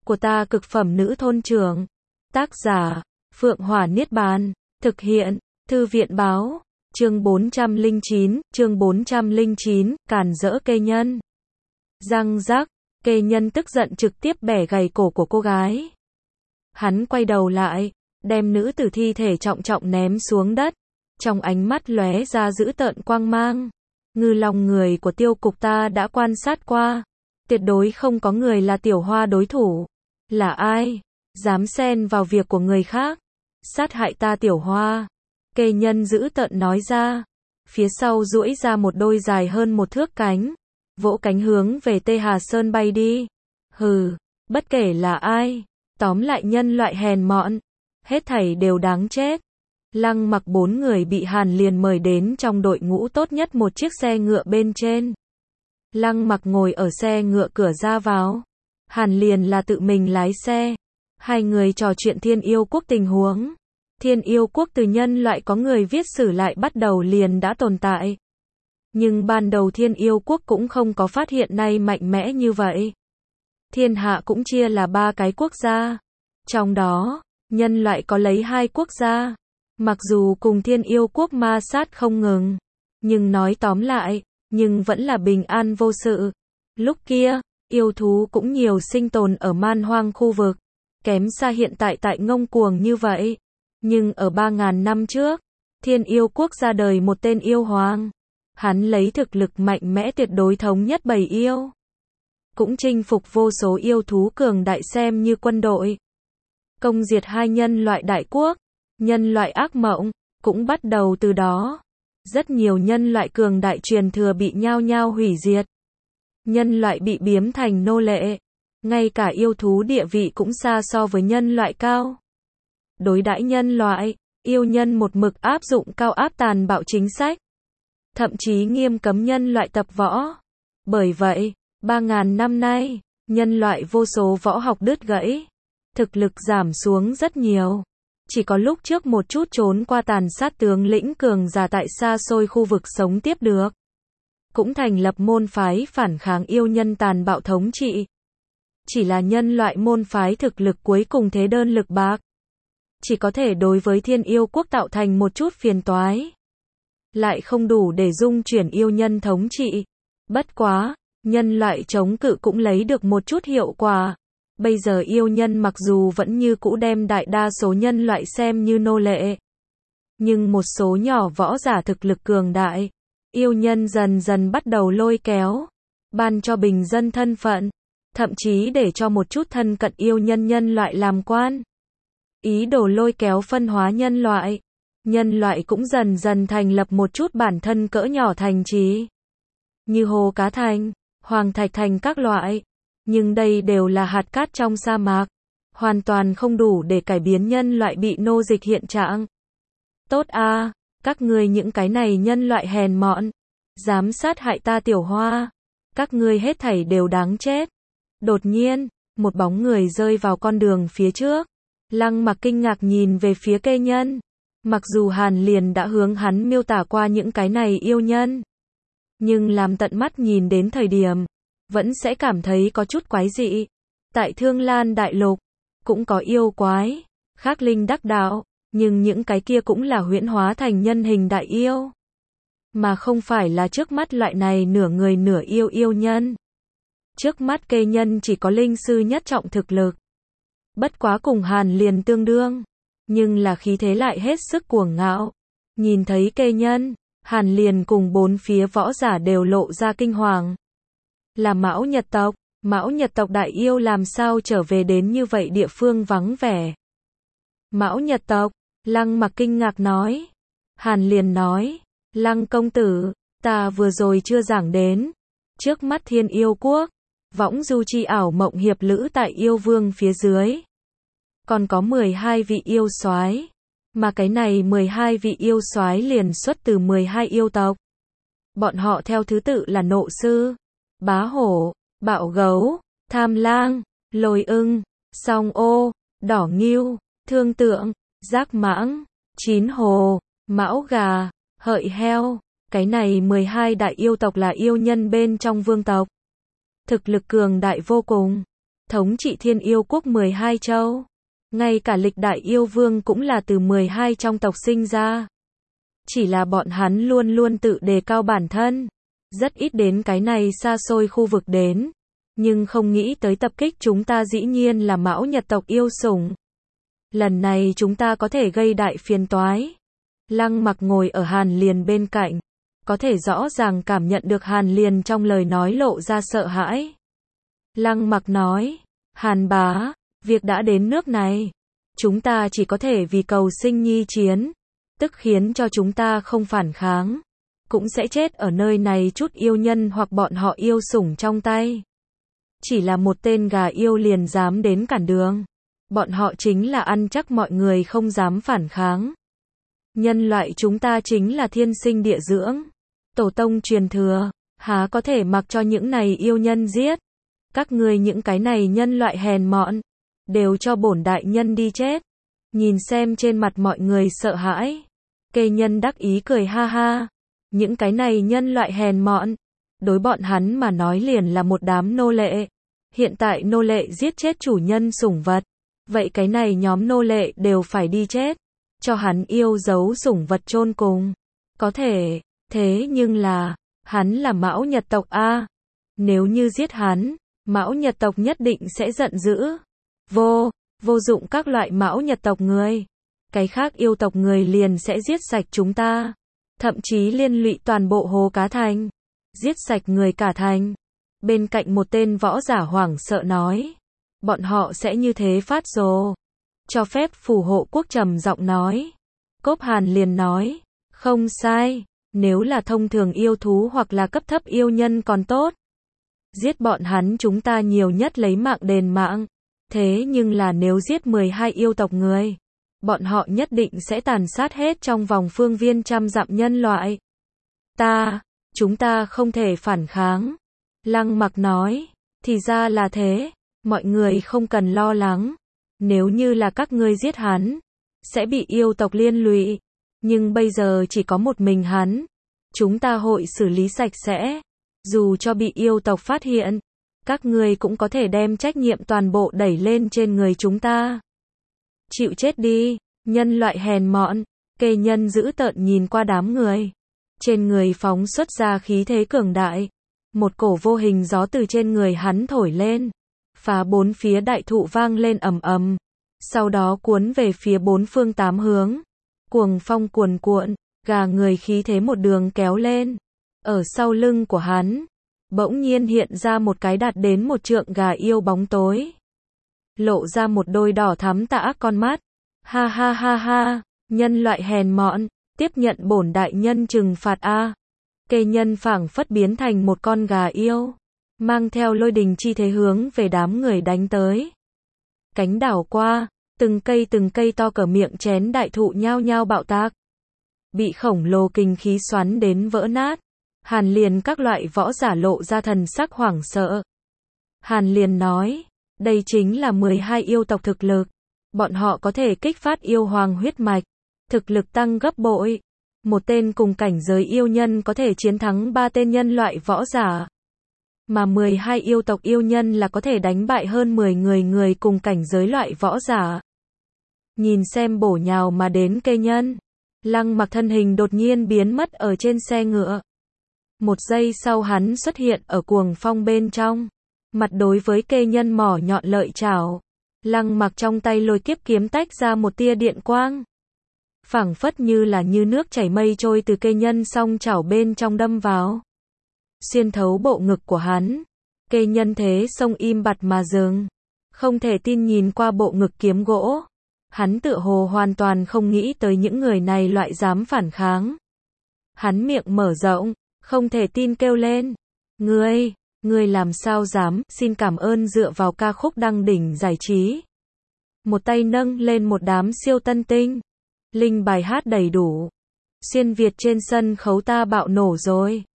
của ta cực phẩm nữ thôn trưởng. Tác giả, Phượng Hỏa Niết Bàn. Thực hiện, Thư viện báo. Chương 409, càn rỡ kê nhân. Răng rắc, kê nhân tức giận trực tiếp bẻ gãy cổ của cô gái. Hắn quay đầu lại, đem nữ tử thi thể trọng trọng ném xuống đất. Trong ánh mắt lóe ra dữ tợn quang mang. Ngư lòng người của Tiêu Cục ta đã quan sát qua. Tuyệt đối không có người là Tiểu Hoa đối thủ. Là ai? Dám xen vào việc của người khác. Sát hại ta Tiểu Hoa. Kê nhân dữ tợn nói ra. Phía sau duỗi ra một đôi dài hơn một thước cánh. Vỗ cánh hướng về Tê Hà Sơn bay đi. Hừ, bất kể là ai. Tóm lại nhân loại hèn mọn. Hết thảy đều đáng chết. Lăng Mặc 4 người bị Hàn Liền mời đến trong đội ngũ tốt nhất một chiếc xe ngựa bên trên. Lăng Mặc ngồi ở xe ngựa cửa ra vào. Hàn Liền là tự mình lái xe. Hai người trò chuyện Thiên Yêu Quốc tình huống. Thiên Yêu Quốc từ nhân loại có người viết sử lại bắt đầu liền đã tồn tại. Nhưng ban đầu Thiên Yêu Quốc cũng không có phát hiện nay mạnh mẽ như vậy. Thiên hạ cũng chia là 3 cái quốc gia. Trong đó, nhân loại có lấy 2 quốc gia. Mặc dù cùng Thiên Yêu Quốc ma sát không ngừng. Nhưng nói tóm lại, nhưng vẫn là bình an vô sự. Lúc kia, yêu thú cũng nhiều sinh tồn ở man hoang khu vực. Kém xa hiện tại tại ngông cuồng như vậy. Nhưng ở 3.000 năm trước, Thiên Yêu Quốc ra đời một tên yêu hoàng. Hắn lấy thực lực mạnh mẽ tuyệt đối thống nhất bầy yêu. Cũng chinh phục vô số yêu thú cường đại xem như quân đội. Công diệt 2 nhân loại đại quốc. Nhân loại ác mộng, cũng bắt đầu từ đó. Rất nhiều nhân loại cường đại truyền thừa bị nhao nhao hủy diệt. Nhân loại bị biếm thành nô lệ. Ngay cả yêu thú địa vị cũng xa so với nhân loại cao. Đối đãi nhân loại, yêu nhân một mực áp dụng cao áp tàn bạo chính sách. Thậm chí nghiêm cấm nhân loại tập võ. Bởi vậy, 3.000 năm nay, nhân loại vô số võ học đứt gãy. Thực lực giảm xuống rất nhiều. Chỉ có lúc trước một chút trốn qua tàn sát tướng lĩnh cường giả tại xa xôi khu vực sống tiếp được. Cũng thành lập môn phái phản kháng yêu nhân tàn bạo thống trị. Chỉ là nhân loại môn phái thực lực cuối cùng thế đơn lực bạc. Chỉ có thể đối với Thiên Yêu Quốc tạo thành một chút phiền toái. Lại không đủ để dung chuyển yêu nhân thống trị. Bất quá, nhân loại chống cự cũng lấy được một chút hiệu quả. Bây giờ yêu nhân mặc dù vẫn như cũ đem đại đa số nhân loại xem như nô lệ. Nhưng một số nhỏ võ giả thực lực cường đại. Yêu nhân dần dần bắt đầu lôi kéo. Ban cho bình dân thân phận. Thậm chí để cho một chút thân cận yêu nhân loại làm quan. Ý đồ lôi kéo phân hóa nhân loại. Nhân loại cũng dần dần thành lập một chút bản thân cỡ nhỏ thành trì. Như Hồ Cá Thành, Hoàng Thạch Thành các loại. Nhưng đây đều là hạt cát trong sa mạc. Hoàn toàn không đủ để cải biến nhân loại bị nô dịch hiện trạng. Tốt a, các ngươi những cái này nhân loại hèn mọn. Dám sát hại ta Tiểu Hoa. Các ngươi hết thảy đều đáng chết. Đột nhiên, một bóng người rơi vào con đường phía trước. Lăng Mặc kinh ngạc nhìn về phía kê nhân. Mặc dù Hàn Liền đã hướng hắn miêu tả qua những cái này yêu nhân. Nhưng làm tận mắt nhìn đến thời điểm. Vẫn sẽ cảm thấy có chút quái dị. Tại Thương Lan Đại Lục, cũng có yêu quái, khác linh đắc đạo, nhưng những cái kia cũng là huyễn hóa thành nhân hình đại yêu. Mà không phải là trước mắt loại này nửa người nửa yêu yêu nhân. Trước mắt kê nhân chỉ có linh sư nhất trọng thực lực. Bất quá cùng Hàn Liền tương đương, nhưng là khí thế lại hết sức cuồng ngạo. Nhìn thấy kê nhân, Hàn Liền cùng 4 phía võ giả đều lộ ra kinh hoàng. Là Mão Nhật tộc đại yêu làm sao trở về đến như vậy địa phương vắng vẻ. Mão Nhật tộc, Lăng Mặc kinh ngạc nói. Hàn Liền nói, Lăng công tử, ta vừa rồi chưa giảng đến. Trước mắt Thiên Yêu Quốc, võng du chi ảo mộng hiệp lữ tại yêu vương phía dưới. Còn có 12 vị yêu soái. Mà cái này 12 vị yêu soái liền xuất từ 12 yêu tộc. Bọn họ theo thứ tự là Nộ Sư, Bá Hổ, Bạo Gấu, Tham Lang, Lôi Ưng, Song Ô, Đỏ Ngưu, Thương Tượng, Giác Mãng, Chín Hồ, Mão Gà, Hợi Heo. Cái này 12 đại yêu tộc là yêu nhân bên trong vương tộc. Thực lực cường đại vô cùng. thống trị thiên yêu quốc 12 châu. Ngay cả lịch đại yêu vương cũng là từ 12 trong tộc sinh ra. Chỉ là bọn hắn luôn luôn tự đề cao bản thân. Rất ít đến cái này xa xôi khu vực đến. Nhưng không nghĩ tới tập kích chúng ta dĩ nhiên là Mão Nhật tộc yêu sủng. Lần này chúng ta có thể gây đại phiền toái. Lăng Mặc ngồi ở Hàn Liền bên cạnh. Có thể rõ ràng cảm nhận được Hàn Liền trong lời nói lộ ra sợ hãi. Lăng Mặc nói, Hàn bá, việc đã đến nước này. Chúng ta chỉ có thể vì cầu sinh nhi chiến. Tức khiến cho chúng ta không phản kháng. Cũng sẽ chết ở nơi này chút yêu nhân hoặc bọn họ yêu sủng trong tay. Chỉ là một tên gà yêu liền dám đến cản đường. Bọn họ chính là ăn chắc mọi người không dám phản kháng. Nhân loại chúng ta chính là thiên sinh địa dưỡng. Tổ tông truyền thừa, há có thể mặc cho những này yêu nhân giết. Các ngươi những cái này nhân loại hèn mọn, đều cho bổn đại nhân đi chết. Nhìn xem trên mặt mọi người sợ hãi. Kê nhân đắc ý cười ha ha. Những cái này nhân loại hèn mọn, đối bọn hắn mà nói liền là một đám nô lệ. Hiện tại nô lệ giết chết chủ nhân sủng vật. Vậy cái này nhóm nô lệ đều phải đi chết. Cho hắn yêu dấu sủng vật chôn cùng. Có thể, thế nhưng là, hắn là Mão Nhật tộc A. Nếu như giết hắn, Mão Nhật tộc nhất định sẽ giận dữ. Vô dụng các loại Mão Nhật tộc người. Cái khác yêu tộc người liền sẽ giết sạch chúng ta. Thậm chí liên lụy toàn bộ Hồ Cá Thành. Giết sạch người cả thành. Bên cạnh một tên võ giả hoảng sợ nói. Bọn họ sẽ như thế phát rồ. Cho phép phù hộ quốc trầm giọng nói. Cốp Hàn liền nói. Không sai. Nếu là thông thường yêu thú hoặc là cấp thấp yêu nhân còn tốt. Giết bọn hắn chúng ta nhiều nhất lấy mạng đền mạng. Thế nhưng là nếu giết 12 yêu tộc người. Bọn họ nhất định sẽ tàn sát hết trong vòng phương viên trăm dặm nhân loại. Chúng ta không thể phản kháng. Lăng Mặc nói. Thì ra là thế. Mọi người không cần lo lắng. Nếu như là các ngươi giết hắn, sẽ bị yêu tộc liên lụy. Nhưng bây giờ chỉ có một mình hắn. Chúng ta hội xử lý sạch sẽ. Dù cho bị yêu tộc phát hiện, các ngươi cũng có thể đem trách nhiệm toàn bộ đẩy lên trên người chúng ta. Chịu chết đi, nhân loại hèn mọn. Kê nhân dữ tợn nhìn qua đám người. Trên người phóng xuất ra khí thế cường đại. Một cổ vô hình gió từ trên người hắn thổi lên. Phá bốn phía đại thụ vang lên ầm ầm. Sau đó cuốn về phía bốn phương tám hướng. Cuồng phong cuồn cuộn, gà người khí thế một đường kéo lên. Ở sau lưng của hắn, bỗng nhiên hiện ra một cái đạt đến một trượng gà yêu bóng tối. Lộ ra một đôi đỏ thắm tà ác con mắt. Ha ha ha ha, nhân loại hèn mọn, tiếp nhận bổn đại nhân trừng phạt a. Kê nhân phảng phất biến thành một con gà yêu, mang theo lôi đình chi thế hướng về đám người đánh tới. Cánh đảo qua, từng cây to cỡ miệng chén đại thụ nhao nhao bạo tạc. Bị khổng lồ kinh khí xoắn đến vỡ nát. Hàn Liền các loại võ giả lộ ra thần sắc hoảng sợ. Hàn Liền nói, đây chính là 12 yêu tộc thực lực. Bọn họ có thể kích phát yêu hoàng huyết mạch. Thực lực tăng gấp bội. Một tên cùng cảnh giới yêu nhân có thể chiến thắng 3 tên nhân loại võ giả. Mà 12 yêu tộc yêu nhân là có thể đánh bại hơn 10 người cùng cảnh giới loại võ giả. Nhìn xem bổ nhào mà đến Kê nhân. Lăng Mặc thân hình đột nhiên biến mất ở trên xe ngựa. Một giây sau hắn xuất hiện ở cuồng phong bên trong. Mặt đối với Kê nhân mỏ nhọn lợi chảo. Lăng Mặc trong tay lôi kiếp kiếm tách ra một tia điện quang. Phảng phất như là như nước chảy mây trôi từ Kê nhân song chảo bên trong đâm vào. Xuyên thấu bộ ngực của hắn. Kê nhân thế xông im bặt mà dừng. Không thể tin nhìn qua bộ ngực kiếm gỗ. Hắn tựa hồ hoàn toàn không nghĩ tới những người này loại dám phản kháng. Hắn miệng mở rộng, không thể tin kêu lên. Ngươi làm sao dám, xin cảm ơn dựa vào ca khúc đăng đỉnh giải trí. Một tay nâng lên một đám siêu tân tinh. Linh bài hát đầy đủ. Xuyên Việt trên sân khấu ta bạo nổ rồi.